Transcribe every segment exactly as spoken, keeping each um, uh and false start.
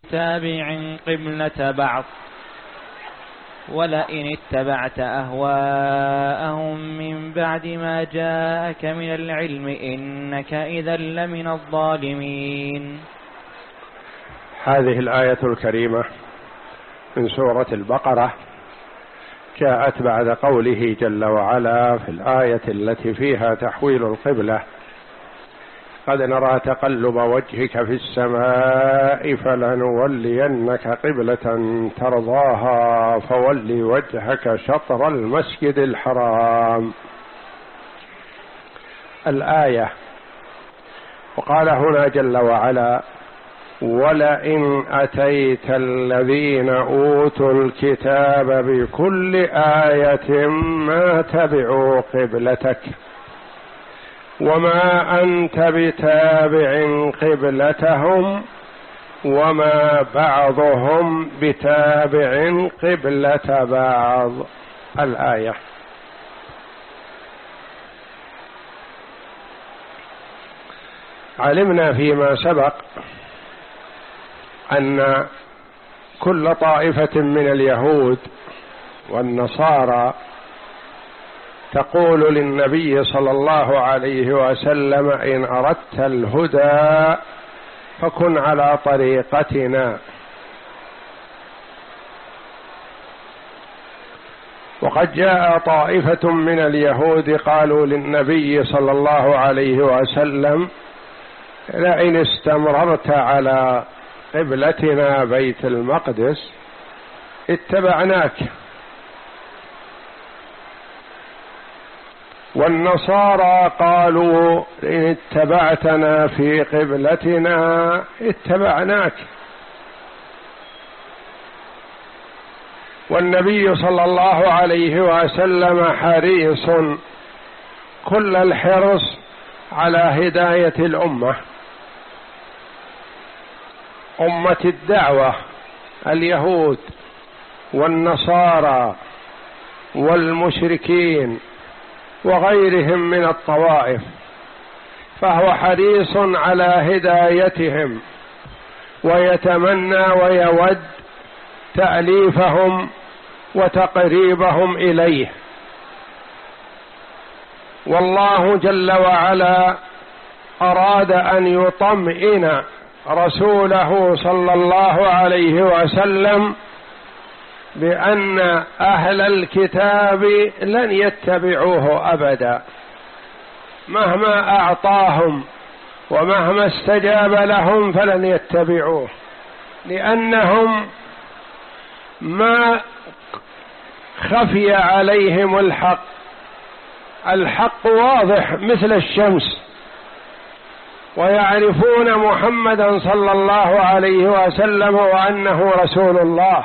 تابع قبلة بعض ولئن اتبعت أهواءهم من بعد ما جاءك من العلم إنك إذا لمن الظالمين. هذه الآية الكريمة من سورة البقرة جاءت بعد قوله جل وعلا في الآية التي فيها تحويل القبلة: قد نرى تقلب وجهك في السماء فلنولينك قبلة ترضاها فول وجهك شطر المسجد الحرام. الآية. وقال هنا جل وعلا: ولئن أتيت الذين أوتوا الكتاب بكل آية ما تبعوا قبلتك وما أنت بتابع قبلتهم وما بعضهم بتابع قبلة بعض. الآية. علمنا فيما سبق أن كل طائفة من اليهود والنصارى تقول للنبي صلى الله عليه وسلم: إن أردت الهدى فكن على طريقتنا. وقد جاء طائفة من اليهود قالوا للنبي صلى الله عليه وسلم: لئن استمررت على قبلتنا بيت المقدس اتبعناك. والنصارى قالوا: إن اتبعتنا في قبلتنا اتبعناك. والنبي صلى الله عليه وسلم حريص كل الحرص على هداية الأمة، أمة الدعوة، اليهود والنصارى والمشركين وغيرهم من الطوائف، فهو حريص على هدايتهم ويتمنى ويود تأليفهم وتقريبهم إليه. والله جل وعلا أراد أن يطمئن رسوله صلى الله عليه وسلم بأن أهل الكتاب لن يتبعوه أبدا، مهما أعطاهم ومهما استجاب لهم فلن يتبعوه، لأنهم ما خفي عليهم الحق. الحق واضح مثل الشمس، ويعرفون محمدا صلى الله عليه وسلم وأنه رسول الله،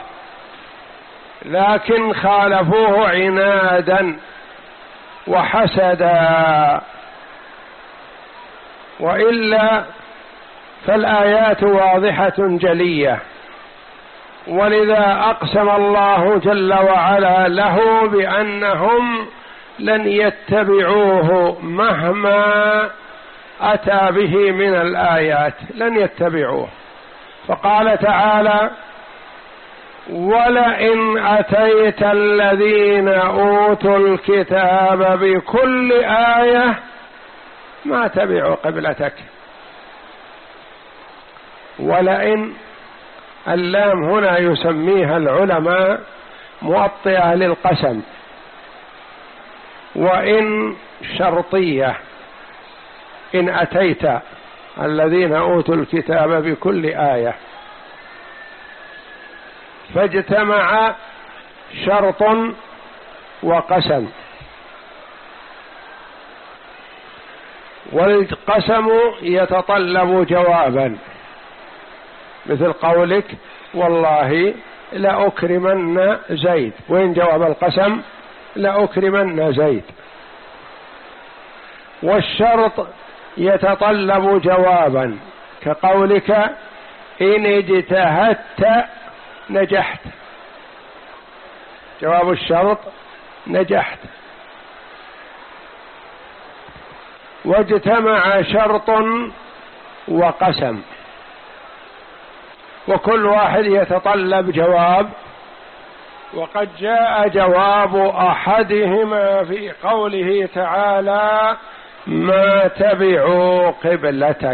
لكن خالفوه عنادا وحسدا، وإلا فالآيات واضحة جلية. ولذا أقسم الله جل وعلا له بأنهم لن يتبعوه مهما أتى به من الآيات، لن يتبعوه. فقال تعالى: ولئن أتيت الذين أوتوا الكتاب بكل آية ما تبعوا قبلتك. ولئن اللام هنا يسميها العلماء موطئة للقسم، وإن شرطية. إن أتيت الذين أوتوا الكتاب بكل آية، فاجتمع شرط وقسم، والقسم يتطلب جوابا، مثل قولك: والله لأكرمن زيد. وين جواب القسم؟ لأكرمن زيد. والشرط يتطلب جوابا، كقولك: إن اجتهدت نجحت. جواب الشرط: نجحت. واجتمع شرط وقسم، وكل واحد يتطلب جواب. وقد جاء جواب أحدهما في قوله تعالى: ما تبعوا قبلتك،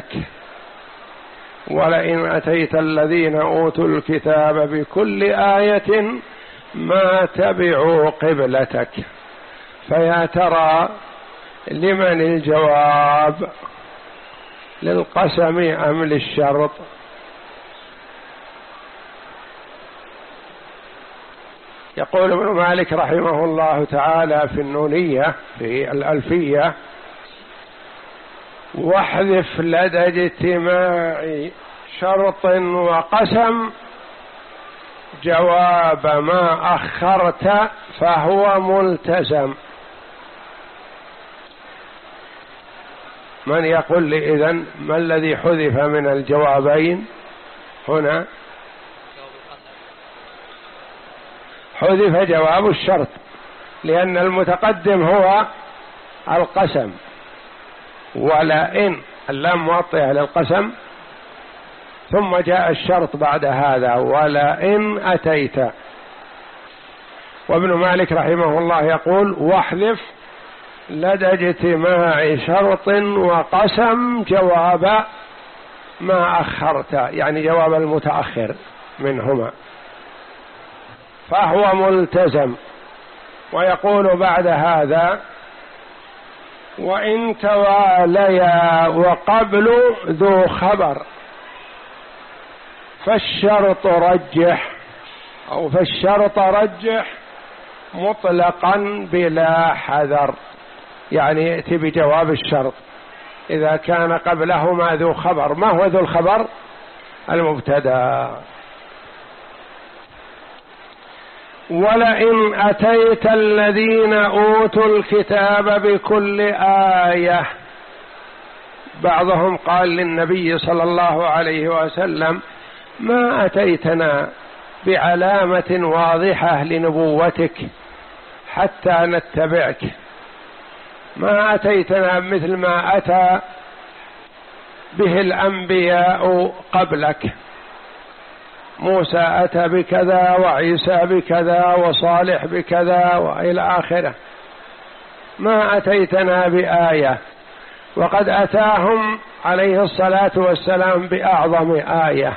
ولئن أتيت الذين أوتوا الكتاب بكل آية ما تبعوا قبلتك. فيا ترى لمن الجواب، للقسم أم للشرط؟ يقول ابن مالك رحمه الله تعالى في النونية في الألفية: واحذف لدى اجتماع شرط وقسم جواب ما أخرت فهو ملتزم. من يقول لي إذن ما الذي حذف من الجوابين هنا؟ حذف جواب الشرط، لأن المتقدم هو القسم، ولئن اللام موطئة للقسم، ثم جاء الشرط بعد هذا ولئن أتيت. وابن مالك رحمه الله يقول: واحذف لدى اجتماع شرط وقسم جواب ما أخرت، يعني جواب المتأخر منهما، فهو ملتزم. ويقول بعد هذا: وإن تواليا وقبل ذو خبر فالشرط رجح، أو فالشرط رجح مطلقا بلا حذر، يعني يأتي بجواب الشرط إذا كان قبلهما ذو خبر. ما هو ذو الخبر؟ المبتدأ. ولئن أتيت الذين أوتوا الكتاب بكل آية. بعضهم قال للنبي صلى الله عليه وسلم: ما أتيتنا بعلامة واضحة لنبوتك حتى نتبعك، ما أتيتنا مثل ما أتى به الأنبياء قبلك، موسى أتى بكذا وعيسى بكذا وصالح بكذا وإلى آخره، ما أتيتنا بآية. وقد أتاهم عليه الصلاة والسلام بأعظم آية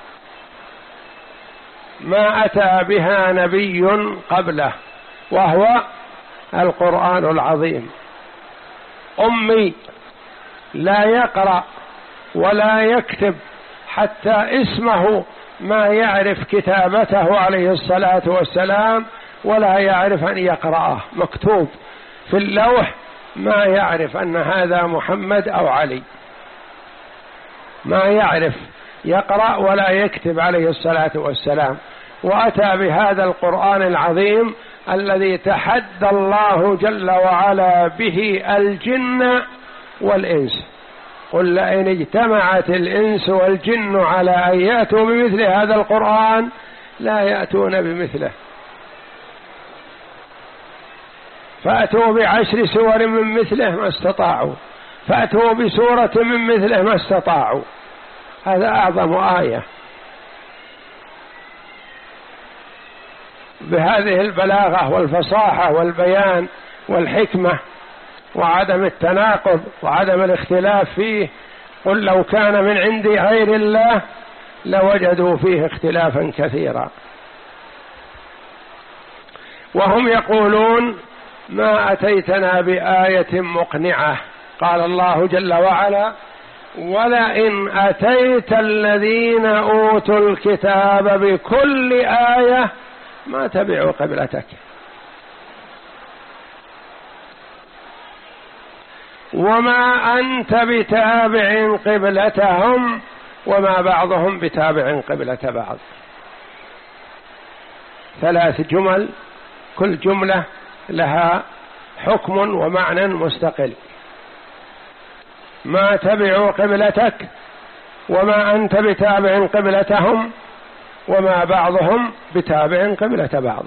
ما أتى بها نبي قبله، وهو القرآن العظيم. أمي لا يقرأ ولا يكتب، حتى اسمه ما يعرف كتابته عليه الصلاة والسلام، ولا يعرف أن يقرأه، مكتوب في اللوح، ما يعرف أن هذا محمد أو علي، ما يعرف يقرأ ولا يكتب عليه الصلاة والسلام. وأتى بهذا القرآن العظيم الذي تحدى الله جل وعلا به الجن والإنس: قل لئن اجتمعت الإنس والجن على أن يأتوا بمثل هذا القرآن لا يأتون بمثله، فأتوا بعشر سور من مثله ما استطاعوا، فأتوا بسورة من مثله ما استطاعوا. هذا أعظم آية بهذه البلاغة والفصاحة والبيان والحكمة وعدم التناقض وعدم الاختلاف فيه. قل لو كان من عند غير الله لوجدوا فيه اختلافا كثيرا. وهم يقولون: ما أتيتنا بآية مقنعة. قال الله جل وعلا: ولئن أتيت الذين أوتوا الكتاب بكل آية ما تبعوا قبلتك. وما أنت بتابع قبلتهم وما بعضهم بتابع قبلة بعض. ثلاث جمل، كل جملة لها حكم ومعنى مستقل. ما تبعوا قبلتك، وما أنت بتابع قبلتهم، وما بعضهم بتابع قبلة بعض.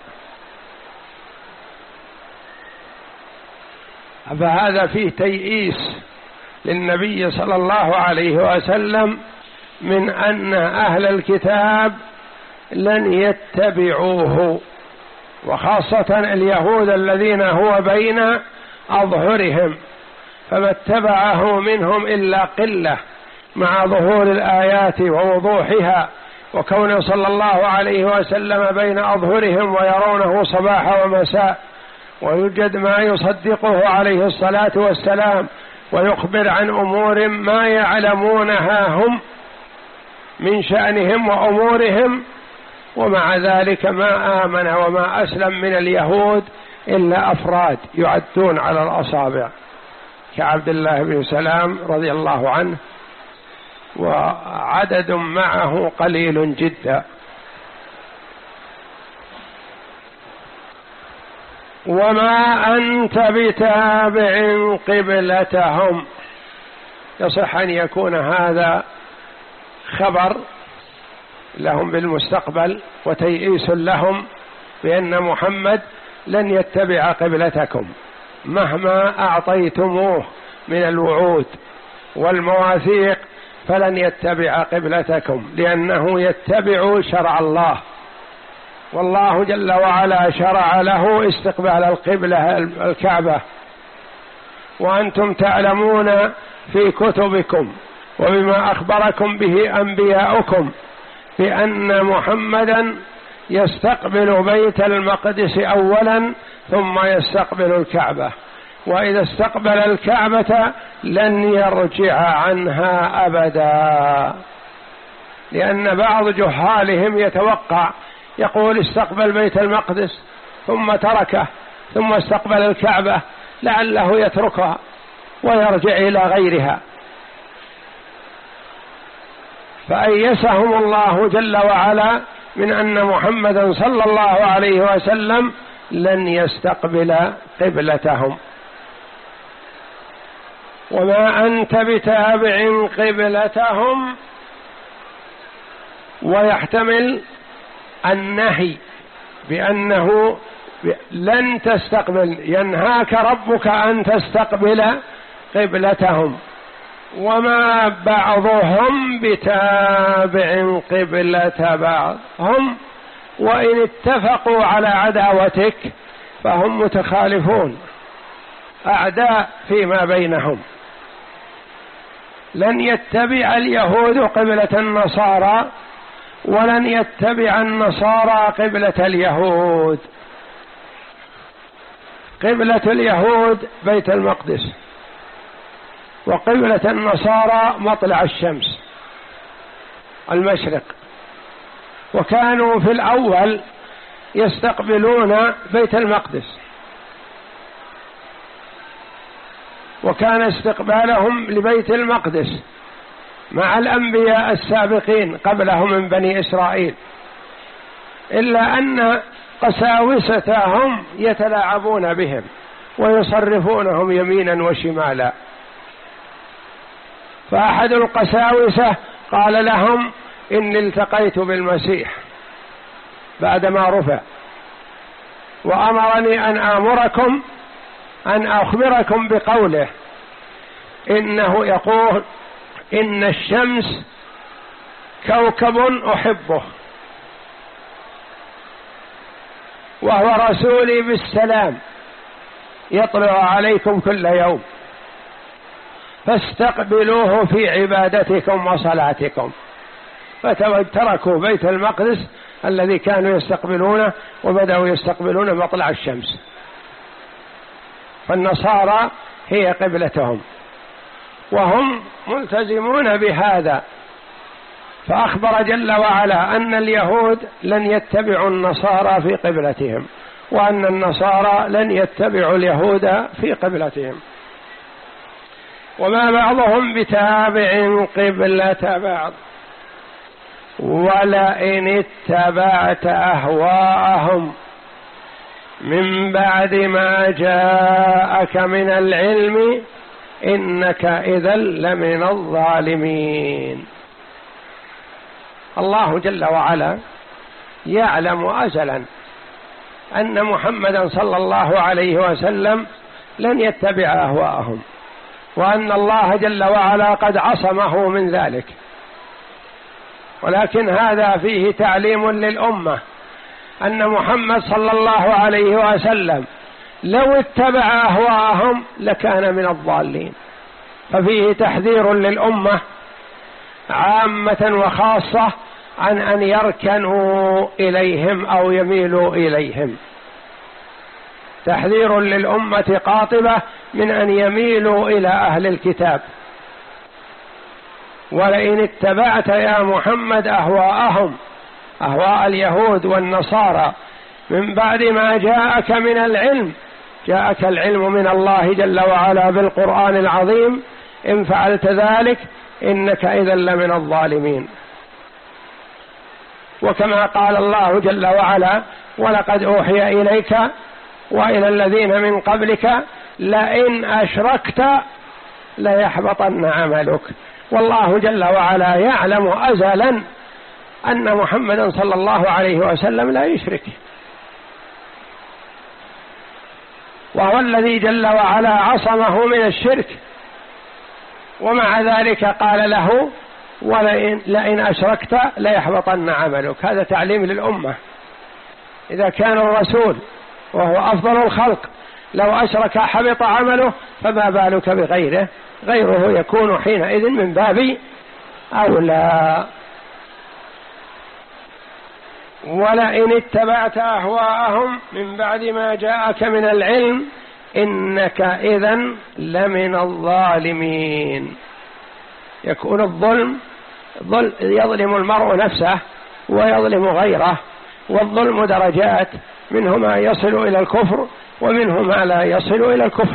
فهذا فيه تيئيس للنبي صلى الله عليه وسلم من أن أهل الكتاب لن يتبعوه، وخاصة اليهود الذين هو بين أظهرهم، فما اتبعه منهم إلا قلة مع ظهور الآيات ووضوحها، وكونه صلى الله عليه وسلم بين أظهرهم ويرونه صباح ومساء، ويوجد ما يصدقه عليه الصلاة والسلام ويخبر عن أمور ما يعلمونها هم من شأنهم وأمورهم، ومع ذلك ما آمن وما أسلم من اليهود إلا أفراد يعدون على الأصابع كعبد الله بن سلام رضي الله عنه، وعدد معه قليل جدا. وما أنت بتابع قبلتهم، يصح أن يكون هذا خبر لهم بالمستقبل وتيئيس لهم بأن محمد لن يتبع قبلتكم مهما أعطيتموه من الوعود والمواثيق، فلن يتبع قبلتكم لأنه يتبع شرع الله، والله جل وعلا شرع له استقبال القبلة الكعبة، وأنتم تعلمون في كتبكم وبما أخبركم به أنبياؤكم بأن محمدا يستقبل بيت المقدس أولا ثم يستقبل الكعبة، وإذا استقبل الكعبة لن يرجع عنها أبدا، لأن بعض جهالهم يتوقع يقول استقبل بيت المقدس ثم تركه ثم استقبل الكعبة لعله يتركها ويرجع إلى غيرها، فأيسهم الله جل وعلا من أن محمدا صلى الله عليه وسلم لن يستقبل قبلتهم. وما أنت بتابع قبلتهم، ويحتمل النهي بأنه لن تستقبل، ينهاك ربك أن تستقبل قبلتهم، وما بعضهم بتابع قبلة بعض، هم وإن اتفقوا على عداوتك فهم متخالفون أعداء فيما بينهم. لن يتبع اليهود قبلة النصارى ولن يتبع النصارى قبلة اليهود. قبلة اليهود بيت المقدس، وقبلة النصارى مطلع الشمس المشرق، وكانوا في الأول يستقبلون بيت المقدس، وكان استقبالهم لبيت المقدس مع الأنبياء السابقين قبلهم من بني إسرائيل، إلا أن قساوستهم يتلاعبون بهم ويصرفونهم يمينا وشمالا. فأحد القساوسة قال لهم إني التقيت بالمسيح بعدما رفع، وأمرني أن آمركم أن أخبركم بقوله إنه يقول إن الشمس كوكب أحبه وهو رسولي بالسلام يطلع عليكم كل يوم فاستقبلوه في عبادتكم وصلاتكم. فتركوا بيت المقدس الذي كانوا يستقبلونه وبدأوا يستقبلون مطلع الشمس، فالنصارى هي قبلتهم وهم ملتزمون بهذا. فأخبر جل وعلا أن اليهود لن يتبعوا النصارى في قبلتهم، وأن النصارى لن يتبعوا اليهود في قبلتهم. وما بعضهم بتابع قبلة بعض ولئن اتبعت أهواءهم من بعد ما جاءك من العلم إنك إذا لمن الظالمين. الله جل وعلا يعلم أزلا أن محمدا صلى الله عليه وسلم لن يتبع أهواءهم، وأن الله جل وعلا قد عصمه من ذلك، ولكن هذا فيه تعليم للأمة أن محمد صلى الله عليه وسلم لو اتبع أهواءهم لكان من الضالين، ففيه تحذير للأمة عامة وخاصة عن أن يركنوا إليهم أو يميلوا إليهم، تحذير للأمة قاطبة من أن يميلوا إلى أهل الكتاب. ولئن اتبعت يا محمد أهواءهم، أهواء اليهود والنصارى، من بعد ما جاءك من العلم، جاءك العلم من الله جل وعلا بالقرآن العظيم، إن فعلت ذلك إنك إذا لمن الظالمين. وكما قال الله جل وعلا: ولقد أوحي إليك وإلى الذين من قبلك لئن أشركت ليحبطن عملك. والله جل وعلا يعلم أزلا أن محمدا صلى الله عليه وسلم لا يشرك، وهو الذي جل وعلا عصمه من الشرك، ومع ذلك قال له: ولئن لئن أشركت ليحبطن عملك. هذا تعليم للأمة. إذا كان الرسول وهو أفضل الخلق لو أشرك حبط عمله، فما بالك بغيره؟ غيره يكون حينئذ من باب أولى. ولئن اتبعت أهواءهم من بعد ما جاءك من العلم إنك إذن لمن الظالمين. يكون الظلم يظلم المرء نفسه ويظلم غيره، والظلم درجات، منه ما يصل إلى الكفر ومنه ما لا يصل إلى الكفر.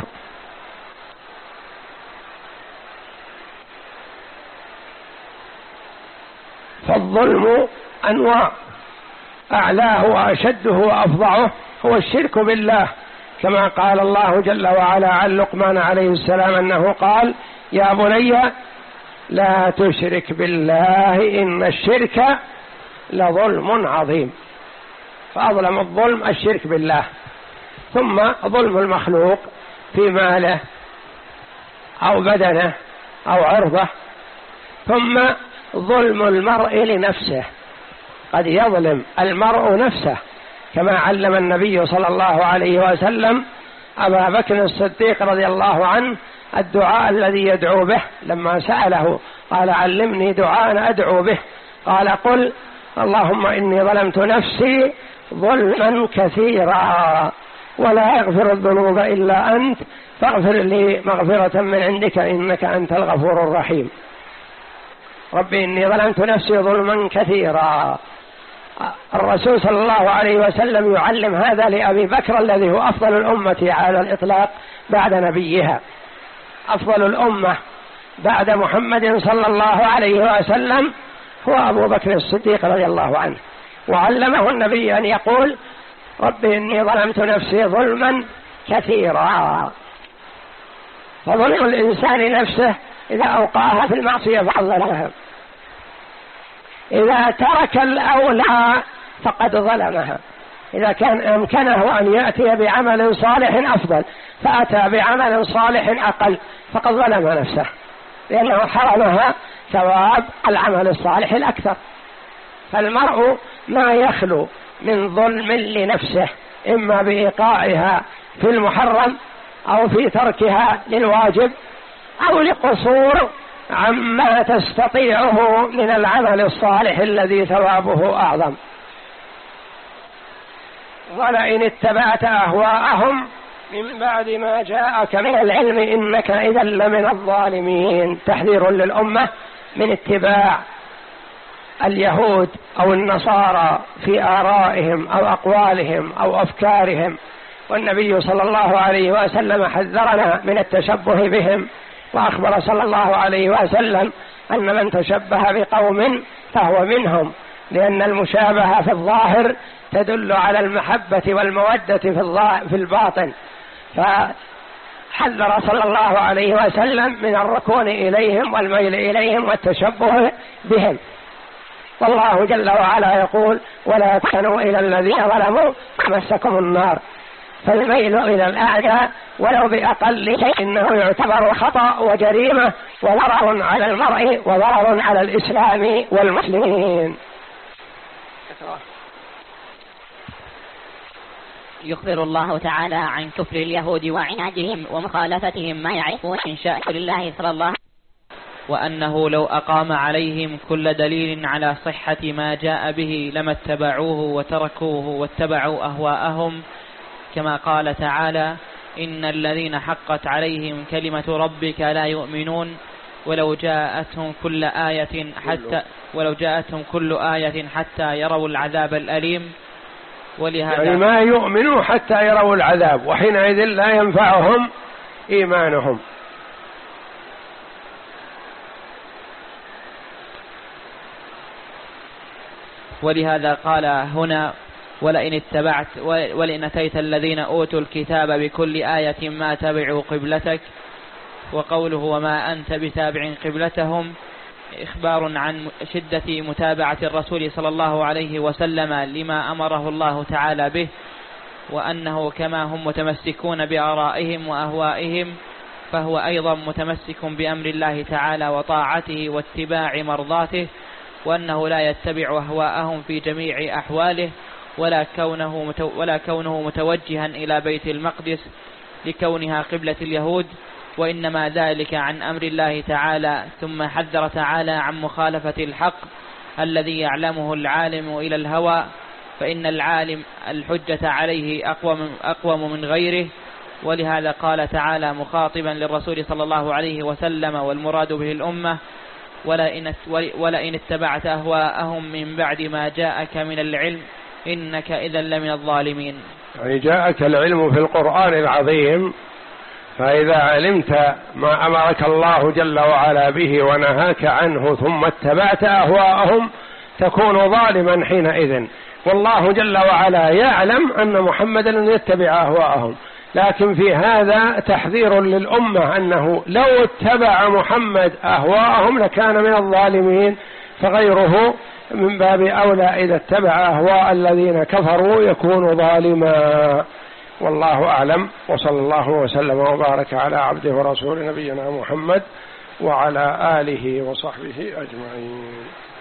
فالظلم أنواع، أعلاه وأشده وأفظعه هو الشرك بالله، كما قال الله جل وعلا عن لقمان عليه السلام أنه قال: يا بني لا تشرك بالله إن الشرك لظلم عظيم. فأظلم الظلم الشرك بالله، ثم ظلم المخلوق في ماله أو بدنه أو عرضه، ثم ظلم المرء لنفسه. قد يظلم المرء نفسه، كما علم النبي صلى الله عليه وسلم أبا بكر الصديق رضي الله عنه الدعاء الذي يدعو به، لما سأله قال: علمني دعاء أدعو به. قال: قل اللهم إني ظلمت نفسي ظلما كثيرا ولا يغفر الذنوب إلا أنت فاغفر لي مغفرة من عندك إنك أنت الغفور الرحيم. ربي إني ظلمت نفسي ظلما كثيرا. الرسول صلى الله عليه وسلم يعلم هذا لأبي بكر الذي هو أفضل الأمة على الإطلاق بعد نبيها، أفضل الأمة بعد محمد صلى الله عليه وسلم هو أبو بكر الصديق رضي الله عنه، وعلمه النبي أن يقول: ربي إني ظلمت نفسي ظلما كثيرا. فظلم الإنسان نفسه إذا أوقعها في المعصية فقد ظلمها، إذا ترك الأولى فقد ظلمها. إذا كان أمكنه أن يأتي بعمل صالح أفضل فأتى بعمل صالح أقل فقد ظلم نفسه، لأنه حرمها ثواب العمل الصالح الأكثر. فالمرء ما يخلو من ظلم لنفسه، إما بإيقاعها في المحرم أو في تركها للواجب أو لقصور عما تستطيعه من العمل الصالح الذي ثوابه أعظم. ولئن اتبعت أهواءهم من بعد ما جاءك من العلم إنك إذا لمن الظالمين. تحذير للأمة من اتباع اليهود أو النصارى في آرائهم أو أقوالهم أو أفكارهم، والنبي صلى الله عليه وسلم حذرنا من التشبه بهم، وأخبر صلى الله عليه وسلم أن من تشبه بقوم فهو منهم، لأن المشابهة في الظاهر تدل على المحبة والمودة في الباطن. فحذر صلى الله عليه وسلم من الركون إليهم والميل إليهم والتشبه بهم. والله جل وعلا يقول: ولا تكونوا إلى الذين ظلموا فمسكم النار. فالميل إلى الأعلى ولو بأقل شيء إنه يعتبر خطأ وجريمة وضرر على المرء وضرر على الإسلام والمسلمين. يخبر الله تعالى عن كفر اليهود وعنادهم ومخالفتهم ما يعرفون من شائر الله صلى الله عليه وسلم، وأنه لو أقام عليهم كل دليل على صحة ما جاء به لما اتبعوه وتركوه واتبعوا أهواءهم، كما قال تعالى: إن الذين حقت عليهم كلمة ربك لا يؤمنون ولو جاءتهم كل آية حتى ولو جاءتهم كل آية حتى يروا العذاب الأليم. ولهذا يعني ما يؤمنوا حتى يروا العذاب، وحينئذ لا ينفعهم إيمانهم. ولهذا قال هنا: ولئن اتبعت ولئن أتيت الذين أوتوا الكتاب بكل آية ما تبعوا قبلتك. وقوله: وما أنت بتابع قبلتهم، إخبار عن شدة متابعة الرسول صلى الله عليه وسلم لما أمره الله تعالى به، وأنه كما هم متمسكون بآرائهم وأهوائهم فهو أيضا متمسك بأمر الله تعالى وطاعته واتباع مرضاته، وأنه لا يتبع أهواءهم في جميع أحواله، ولا كونه ولا كونه متوجها إلى بيت المقدس لكونها قبلة اليهود، وإنما ذلك عن أمر الله تعالى. ثم حذر تعالى عن مخالفة الحق الذي يعلمه العالم إلى الهوى، فإن العالم الحجة عليه أقوم أقوم من غيره. ولهذا قال تعالى مخاطبا للرسول صلى الله عليه وسلم والمراد به الأمة: ولئن ولئن اتبعت أهواءهم من بعد ما جاءك من العلم إنك إذا لمن الظالمين. يعني جاءك العلم في القرآن العظيم، فإذا علمت ما أمرك الله جل وعلا به ونهاك عنه ثم اتبعت أهواءهم تكون ظالما حينئذ. والله جل وعلا يعلم أن محمدا لن يتبع أهواءهم، لكن في هذا تحذير للأمة أنه لو اتبع محمد أهواءهم لكان من الظالمين، فغيره من باب أولى إذا اتبع أهواء الذين كفروا يكون ظالما. والله أعلم، وصلى الله وسلم وبارك على عبده ورسول نبينا محمد وعلى آله وصحبه أجمعين.